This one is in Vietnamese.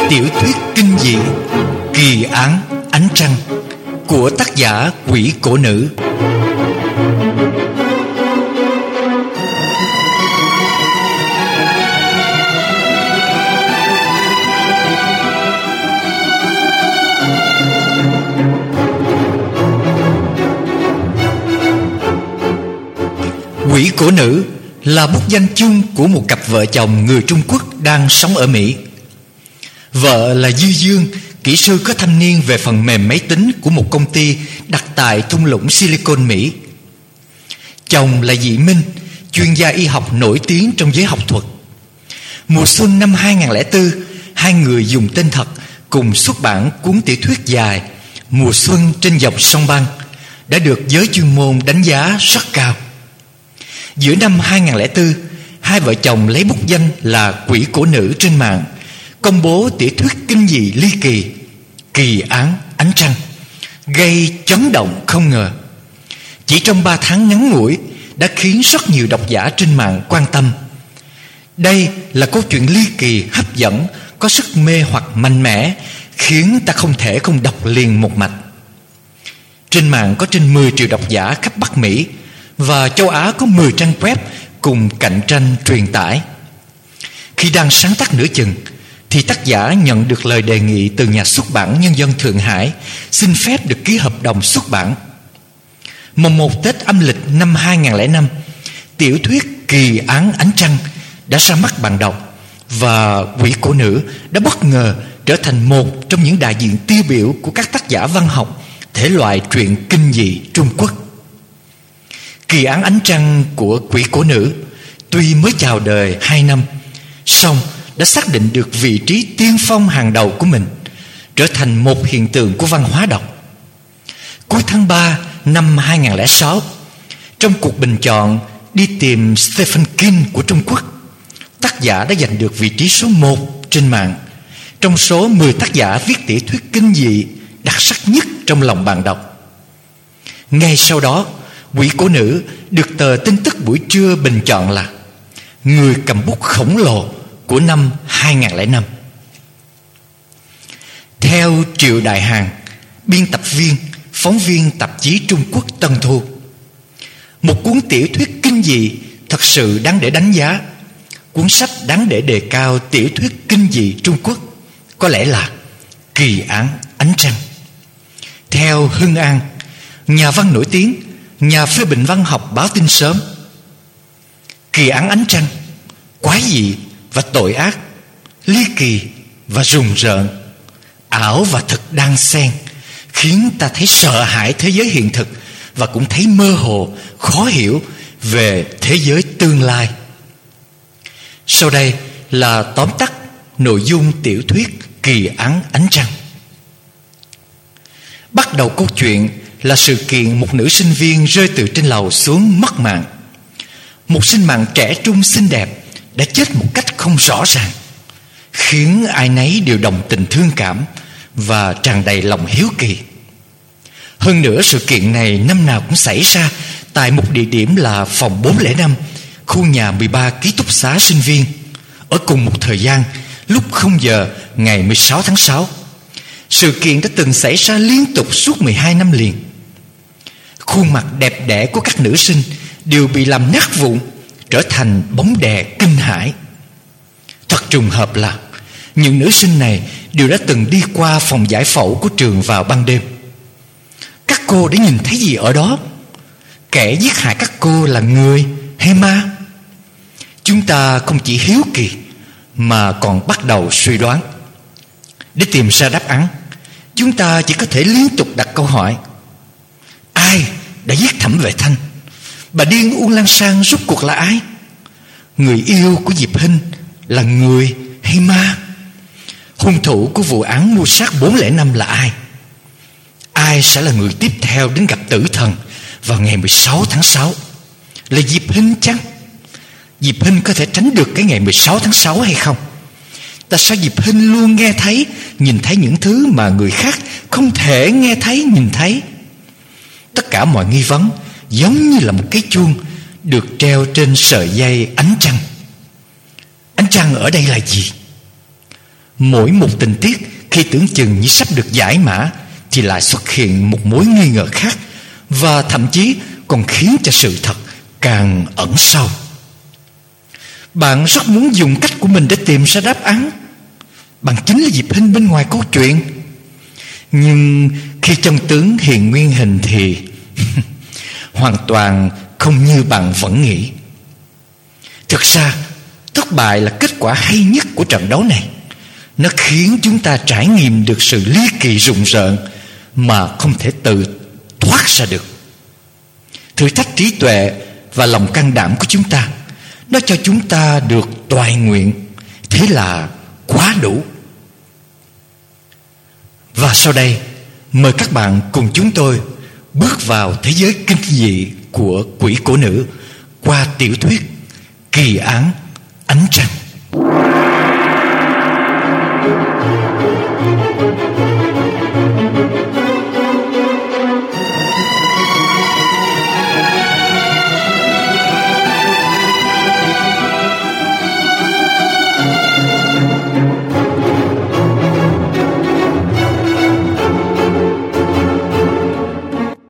Tiểu thuyết kinh dị Kỳ án ánh trăng của tác giả Quỷ Cổ Nữ. Quỷ Cổ Nữ là bút danh chung của một cặp vợ chồng người Trung Quốc đang sống ở Mỹ. Vợ là Dư Dương, kỹ sư có thâm niên về phần mềm máy tính của một công ty đặt tại thung lũng Silicon, Mỹ. Chồng là Dị Minh, chuyên gia y học nổi tiếng trong giới học thuật. Mùa xuân năm 2004, hai người dùng tên thật cùng xuất bản cuốn tiểu thuyết dài Mùa xuân trên dòng sông băng, đã được giới chuyên môn đánh giá rất cao. Giữa năm 2004, hai vợ chồng lấy bút danh là Quỷ Cổ Nữ trên mạng công bố tiểu thuyết kinh dị ly kỳ Kỳ án ánh trăng, gây chấn động không ngờ. Chỉ trong 3 tháng ngắn ngủi đã khiến rất nhiều độc giả trên mạng quan tâm. Đây là câu chuyện ly kỳ hấp dẫn, có sức mê hoặc mạnh mẽ, khiến ta không thể không đọc liền một mạch. Trên mạng có trên 10 triệu độc giả khắp Bắc Mỹ, và châu Á có 10 trang web cùng cạnh tranh truyền tải. Khi đang sáng tác nửa chừng thì tác giả nhận được lời đề nghị từ nhà xuất bản Nhân dân Thượng Hải xin phép được ký hợp đồng xuất bản. Mùng 1 Tết âm lịch năm 2005, tiểu thuyết Kỳ án ánh trăng đã ra mắt bạn đọc, và Quỷ Cổ Nữ đã bất ngờ trở thành một trong những đại diện tiêu biểu của các tác giả văn học thể loại truyện kinh dị Trung Quốc. Kỳ án ánh trăng của Quỷ Cổ Nữ tuy mới chào đời 2 năm, song đã xác định được vị trí tiên phong hàng đầu của mình, trở thành một hiện tượng của văn hóa đọc. Cuối tháng 3 năm 2006, trong cuộc bình chọn đi tìm Stephen King của Trung Quốc, tác giả đã giành được vị trí số 1 trên mạng trong số 10 tác giả viết tiểu thuyết kinh dị đặc sắc nhất trong lòng bạn đọc. Ngay sau đó, Quỷ Cổ Nữ được tờ Tin tức buổi trưa bình chọn là người cầm bút khổng lồ của năm 2005. Theo Triệu Đại Hàn, biên tập viên, phóng viên tạp chí Trung Quốc Tân Thu, một cuốn tiểu thuyết kinh dị thật sự đáng để đánh giá, cuốn sách đáng để đề cao tiểu thuyết kinh dị Trung Quốc có lẽ là Kỳ án ánh trăng. Theo Hưng An, nhà văn nổi tiếng, nhà phê bình văn học báo Tin Sớm, Kỳ án ánh trăng quái dị và tội ác, ly kỳ và rùng rợn, ảo và thực đan xen, khiến ta thấy sợ hãi thế giới hiện thực và cũng thấy mơ hồ, khó hiểu về thế giới tương lai. Sau đây là tóm tắt nội dung tiểu thuyết Kỳ án ánh trăng. Bắt đầu câu chuyện là sự kiện một nữ sinh viên rơi từ trên lầu xuống mất mạng. Một sinh mạng trẻ trung xinh đẹp đã chết một cách không rõ ràng, khiến ai nấy đều đồng tình thương cảm và tràn đầy lòng hiếu kỳ. Hơn nữa, sự kiện này năm nào cũng xảy ra tại một địa điểm là phòng 405, khu nhà 13 ký túc xá sinh viên, ở cùng một thời gian lúc 0 giờ ngày 16 tháng 6. Sự kiện đã từng xảy ra liên tục suốt 12 năm liền. Khuôn mặt đẹp đẽ của các nữ sinh đều bị làm nát vụn, trở thành bóng đè kinh hãi. Thật trùng hợp là những nữ sinh này đều đã từng đi qua phòng giải phẫu của trường vào ban đêm. Các cô đã nhìn thấy gì ở đó? Kẻ giết hại các cô là người hay ma? Chúng ta không chỉ hiếu kỳ mà còn bắt đầu suy đoán. Để tìm ra đáp án, chúng ta chỉ có thể liên tục đặt câu hỏi: ai đã giết Thẩm Vệ Thanh? Bà điên Uông Lan Sang rốt cuộc là ai? Người yêu của Diệp Hinh là người hay ma? Hung thủ của vụ án mưu sát 405 là ai? Ai sẽ là người tiếp theo đến gặp tử thần vào ngày 16 tháng 6? Là Diệp Hinh chăng? Diệp Hinh có thể tránh được cái ngày 16 tháng 6 hay không? Tại sao Diệp Hinh luôn nghe thấy, nhìn thấy những thứ mà người khác không thể nghe thấy, nhìn thấy? Tất cả mọi nghi vấn giống như là một cái chuông được treo trên sợi dây ánh trăng. Ánh trăng ở đây là gì? Mỗi một tình tiết khi tưởng chừng như sắp được giải mã thì lại xuất hiện một mối nghi ngờ khác, và thậm chí còn khiến cho sự thật càng ẩn sâu. Bạn rất muốn dùng cách của mình để tìm ra đáp án. Bạn chính là Diệp Hinh bên ngoài câu chuyện. Nhưng khi chân tướng hiện nguyên hình thì hoàn toàn không như bạn vẫn nghĩ. Thực ra thất bại là kết quả hay nhất của trận đấu này. Nó khiến chúng ta trải nghiệm được sự ly kỳ rùng rợn mà không thể tự thoát ra được. Thử thách trí tuệ và lòng can đảm của chúng ta. Nó cho chúng ta được toại nguyện. Thế là quá đủ. Và sau đây, mời các bạn cùng chúng tôi bước vào thế giới kinh dị của quỷ cổ nữ qua tiểu thuyết Kỳ án Ánh Trăng.